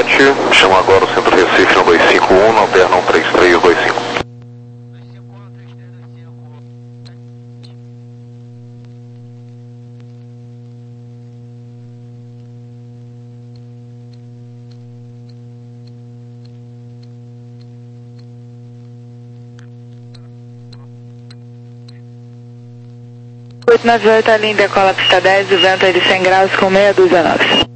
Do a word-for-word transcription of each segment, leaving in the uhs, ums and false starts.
sete, chama agora o centro Recife no dois cinco um, alterna um três três dois cinco. oito nove oito, a linha decola pista dez, o vento é de cem graus com meia dúzia nove.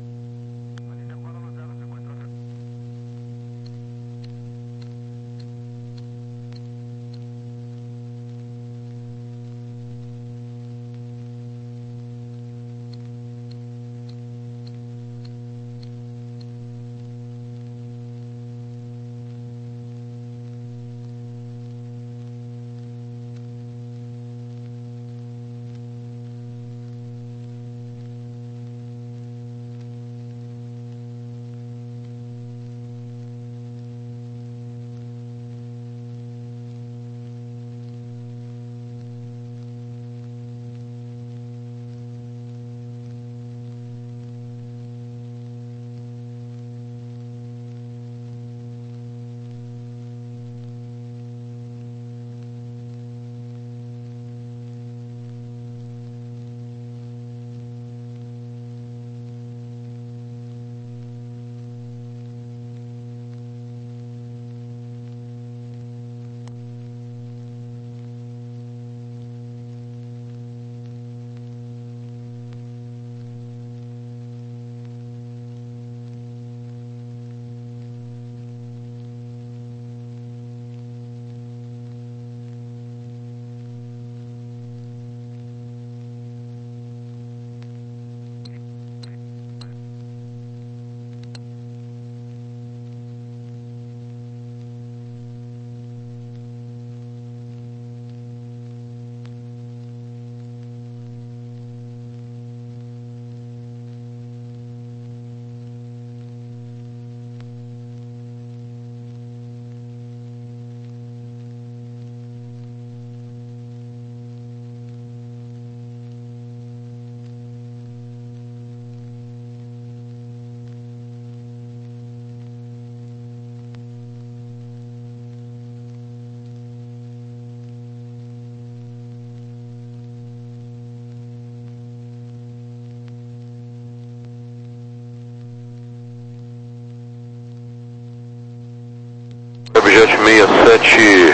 Objet seis sete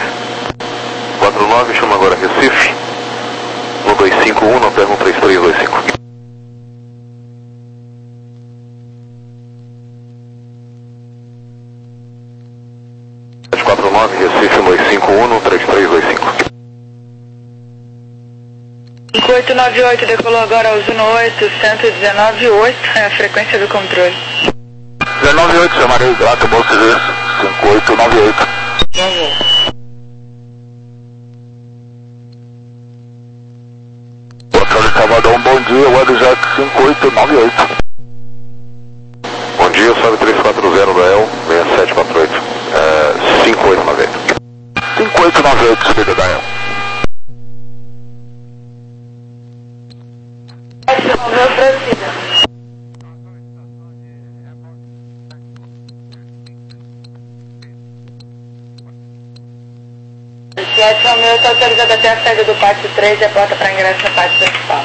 quatro nove, chama agora Recife no dois cinco um, alterna um três três dois cinco. sete quatro nove, Recife dois cinco um, no três três dois cinco. cinco oito nove oito, decolou agora ao Juno oito, cento e dezenove oito, é a frequência do controle. dezenove oito, chamarei grato, bom serviço, cinco oito nove oito. Hotel de Salvador, bom dia, Webjet cinco oito nove oito. Bom dia, sobe três quatro zero da E L, seis sete quatro oito, é, cinco oito nove oito. cinco oito nove oito, subida da E L. Flight Romeo está autorizado até a saída do pátio três e a porta para ingresso na pátio principal.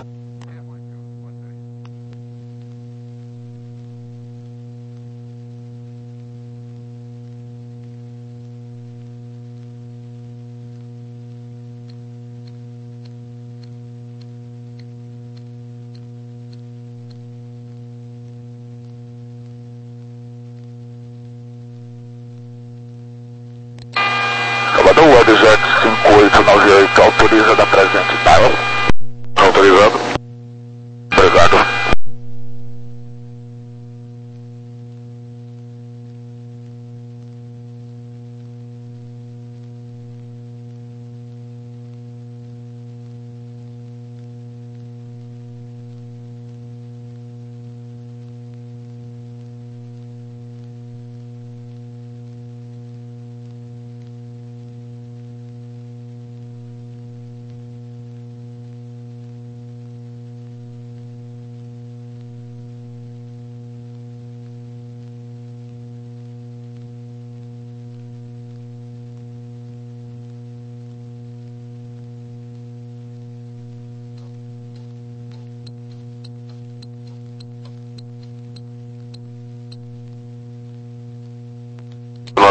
Salvador, Webjet cinco oito nove oito, autoriza da presente dial. Autorizado. Obrigado.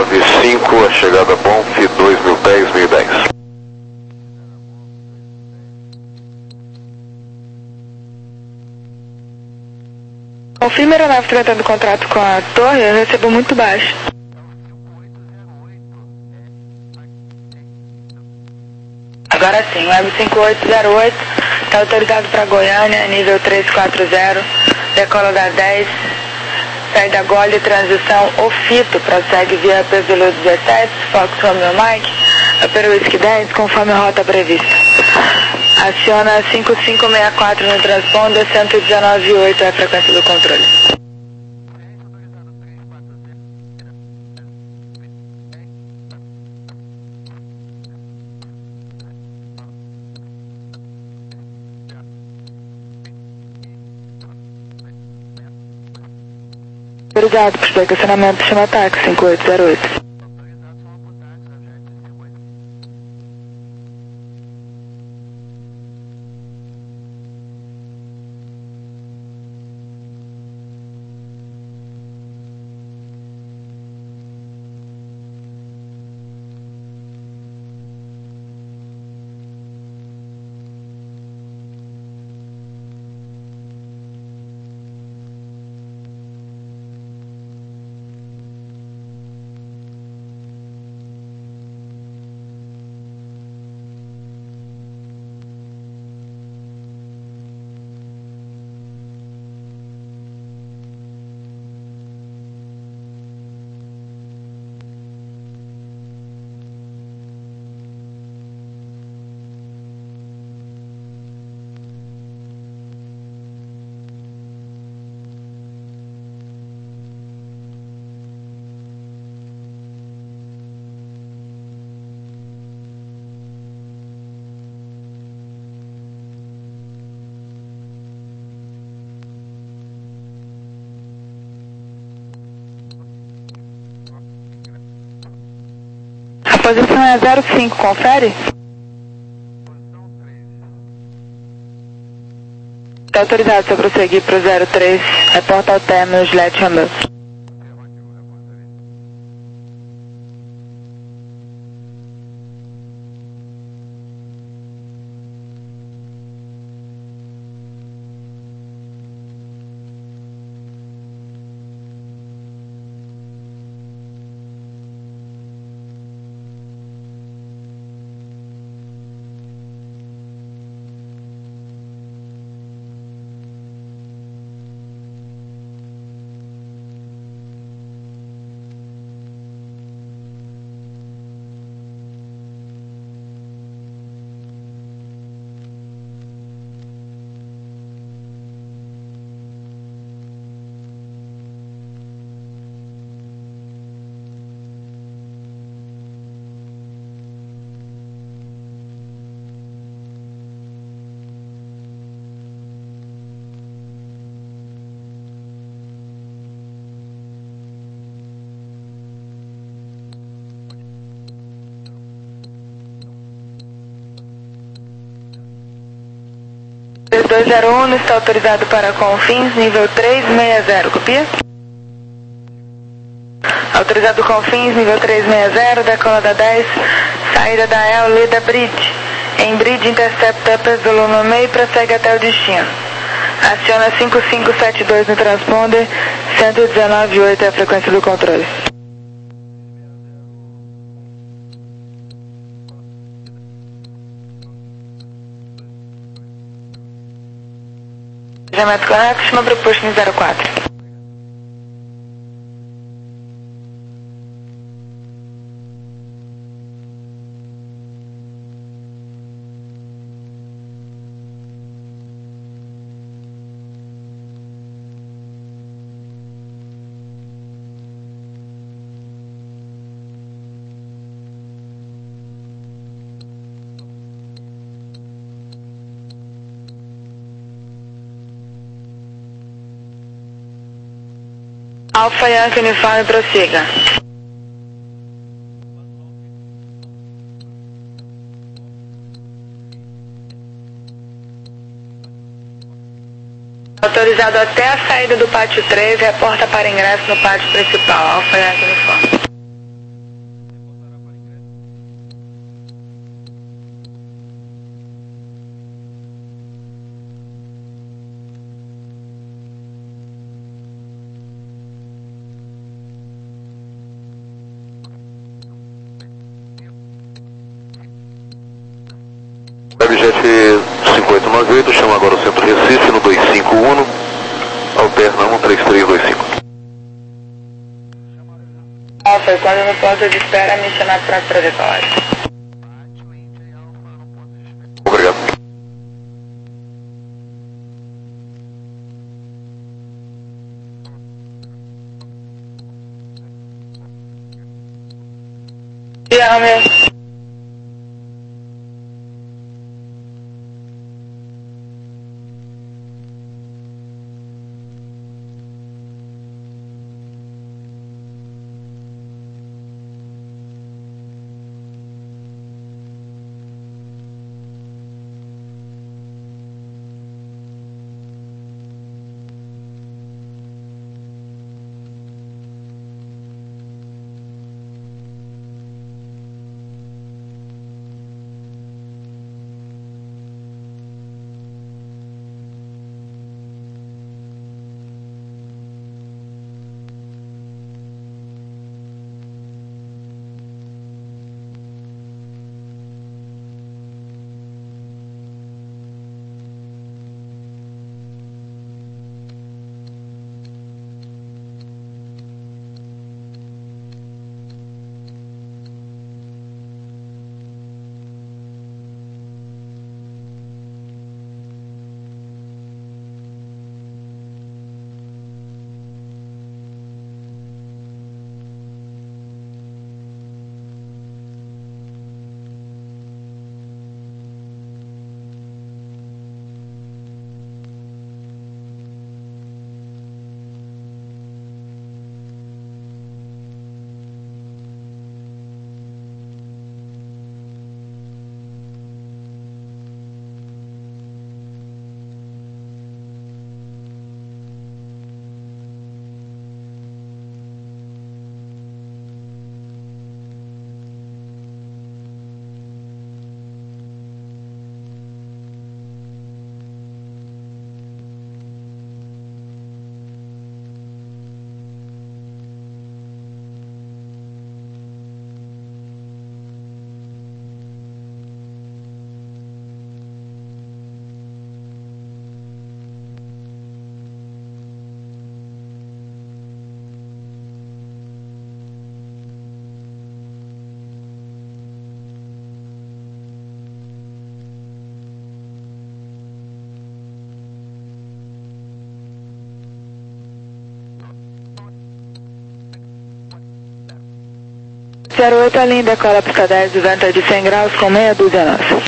nove cinco, a chegada Bonf dois mil e dez, mil e dez. Confirme a aeronave tratando contrato com a torre, eu recebo muito baixo. Agora sim, Web cinco oito zero oito, está autorizado para Goiânia, nível trezentos e quarenta, decola da dez, saída Gole, transição Ofito, prossegue via P Zulu dezessete, Fox Romeo Mike, Peru Whisky dez, conforme a rota prevista. Aciona cinco cinco seis quatro no transponder, cento e dezenove vírgula oito é a frequência do controle. Obrigado por estacionamento, chama táxi cinco oito zero oito. A posição é zero cinco, confere? Está autorizado para prosseguir para o zero três, reporta ao término Gillette Romeo. dois zero um está autorizado para Confins, nível trezentos e sessenta, copia? Autorizado Confins, nível trezentos e sessenta, decola da dez, saída da El Leda Bridge. Em Bridge, intercepta P Zulu no meio e prossegue até o destino. Aciona cinco cinco sete dois no transponder, cento e dezenove vírgula oito é a frequência do controle. Jamaica correto, chama para o posto em zero quatro. Alfa Yankee Uniforme, prossiga. Autorizado até a saída do pátio três, reporta para ingresso no pátio principal. Alfa Yankee Uniforme. Webjet cinco oito nove oito, chama agora o centro Recife no dois cinco um, alterna um três três dois cinco. Alfa, quando no ponto de espera me chamar para para decolar. Obrigado. Te amo. zero oito, a linha decola pista dez, do vento de cem graus com meia dúzia nossa.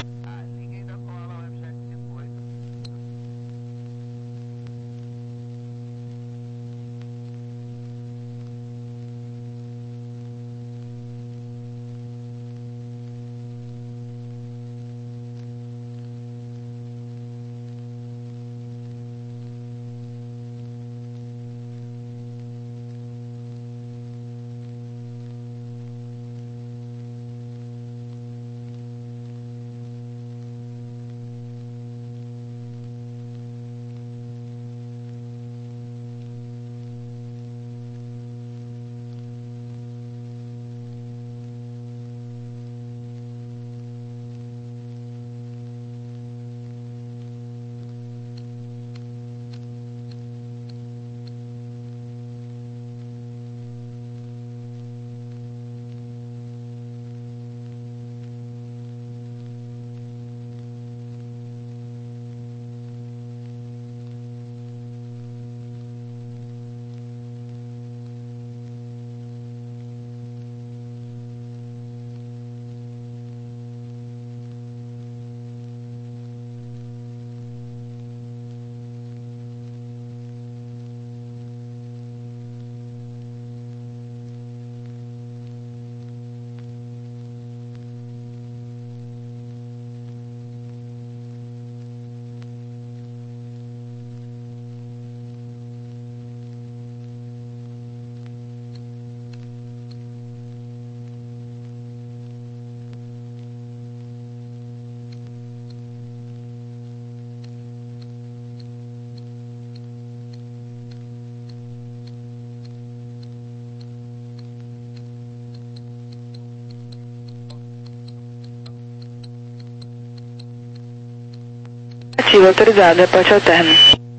Positivo, autorizado. Reporte ao término.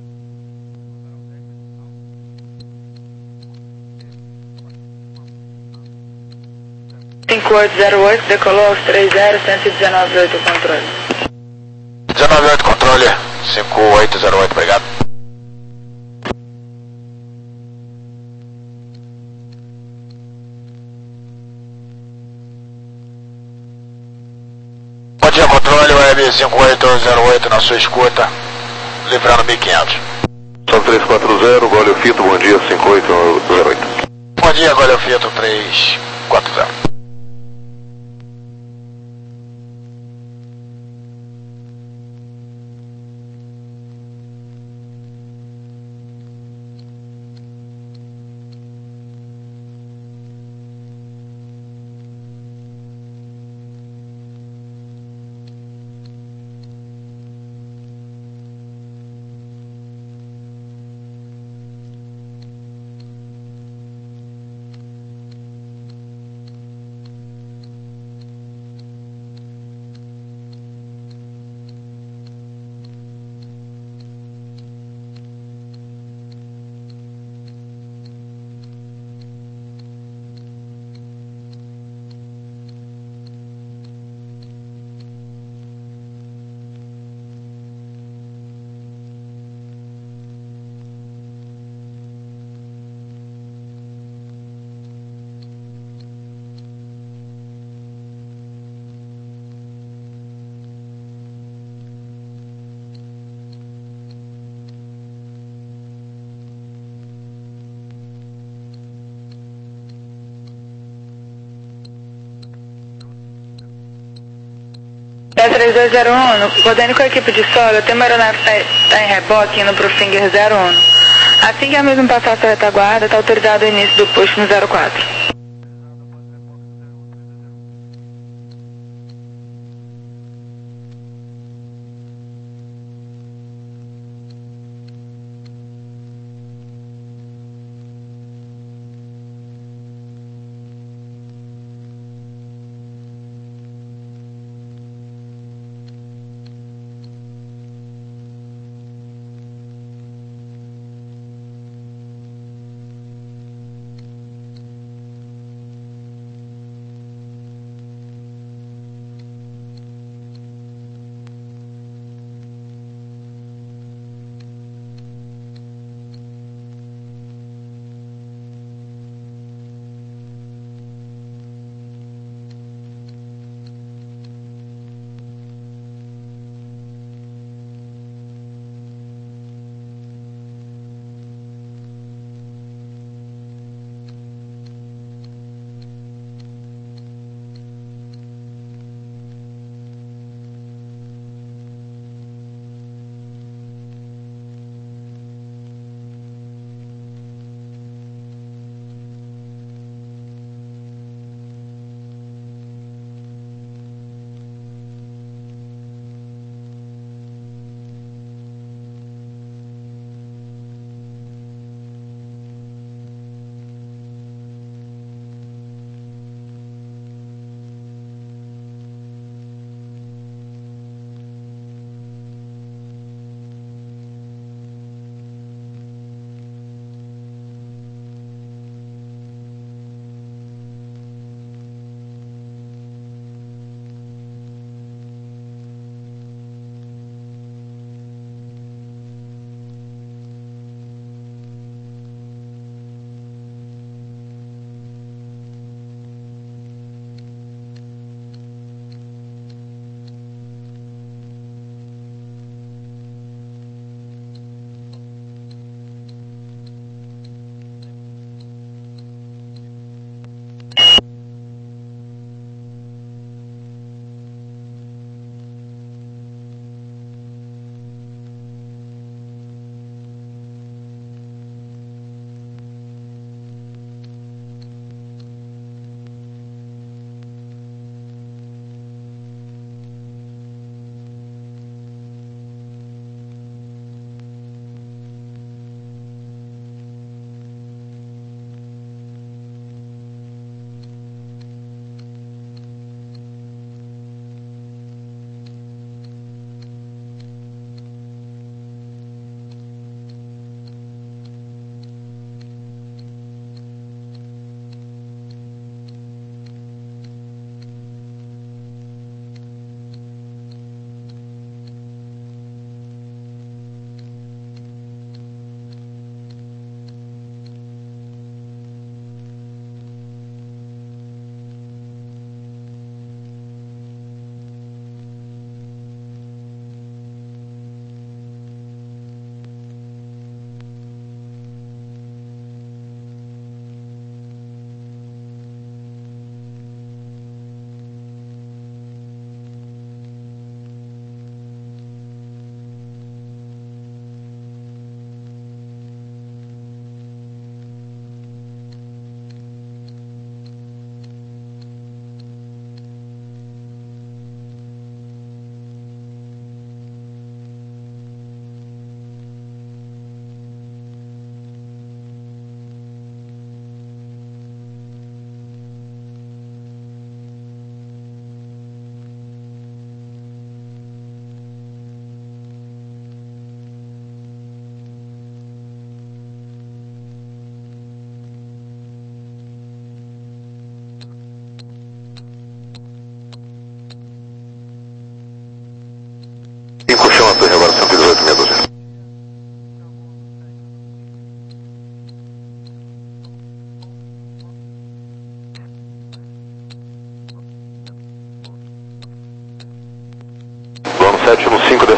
cinco oito zero oito, decolou aos três zero, cento e dezenove oito, controle. dezenove oito, controle. cinco oito zero oito, obrigado. Bom dia, controle, web cinco oito zero oito na sua escuta, livrando mil e quinhentos. Sobe três quatro zero, Gole o Fito, bom dia, cinco oito zero oito. Bom dia, Gole o Fito, três quatro zero. três dois zero um, coordenando com a equipe de solo, tem uma aeronave que está em reboque indo para o Finger zero um. Assim que a mesma passar sua retaguarda, está autorizado o início do push no zero quatro.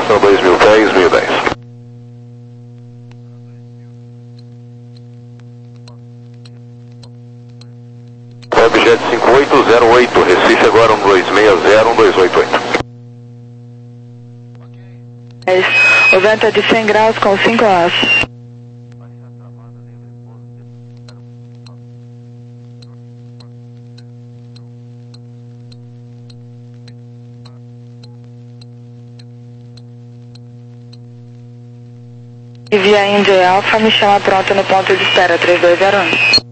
Cessna dois mil e dez, mil e dez. Webjet cinco oito zero oito, Recife agora um dois seis zero, um dois oito oito. O vento é de cem graus com cinco as. E via Índia Alfa, me chama pronto no ponto de espera três dois zero um.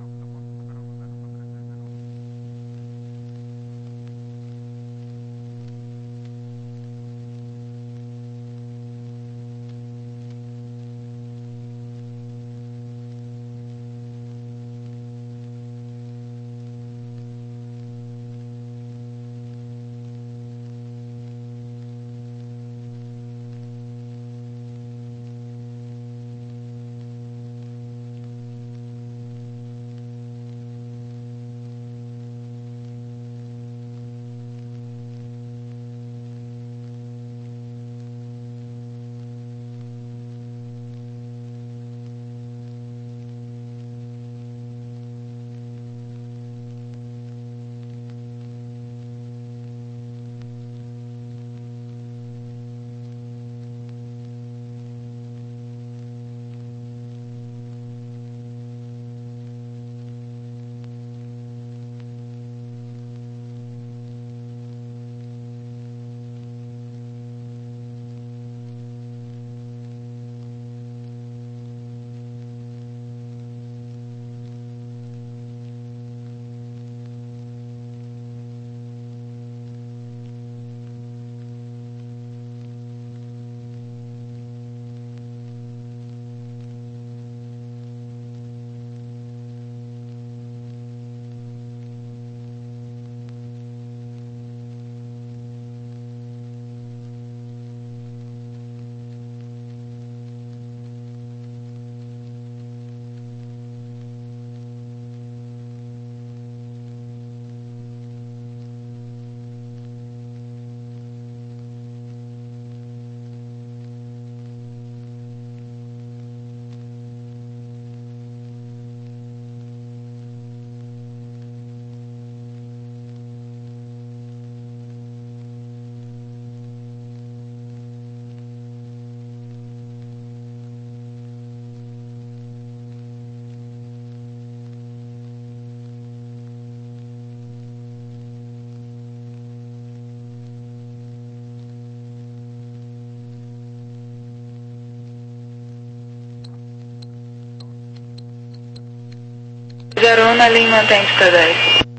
zero um na linha mantém pista dez.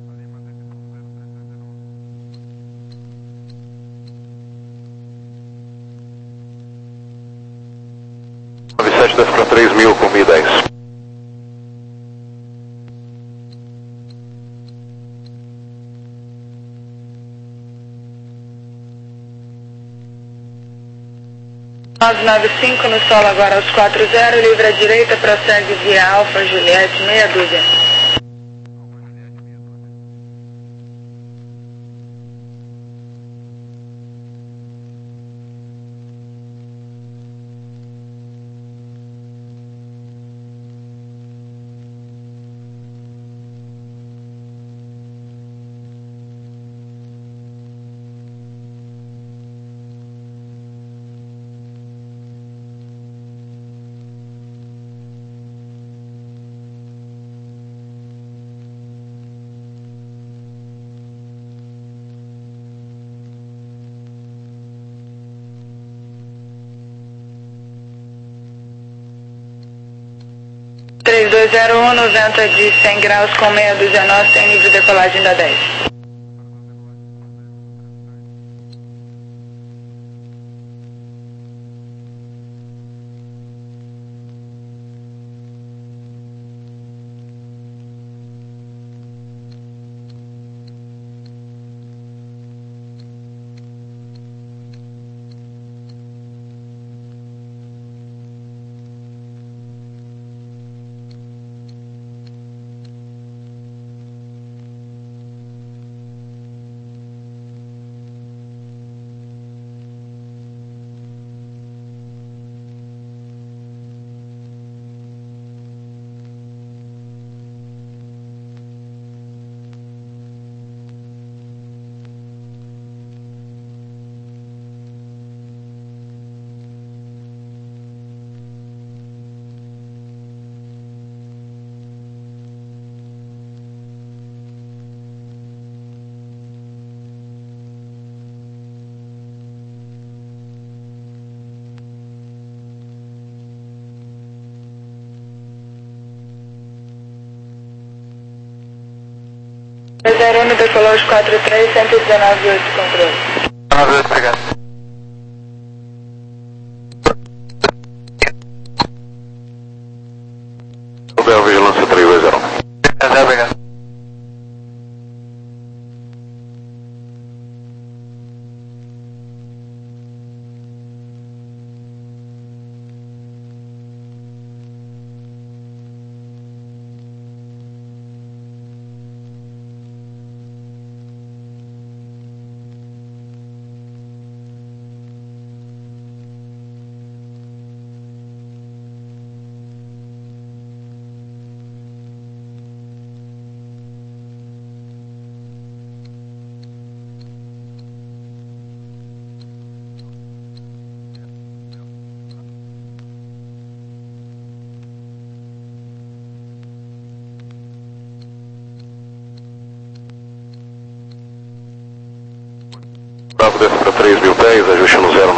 nove sete deve para três mil com mil e dez. nove nove cinco no solo agora aos quatro zero, livre à direita, prossegue via Alfa Juliette, meia dúzia. três dois zero um no vento é de cem graus com meia dúzia nós, tem nível de decolagem da dez. zero um, decolou quatro três, cento e dezenove, oito, controle. dezenove, oito, obrigado. Bel Vigilância três dois zero. zero, obrigado. Bravo desce para três mil dez, ajuste no zero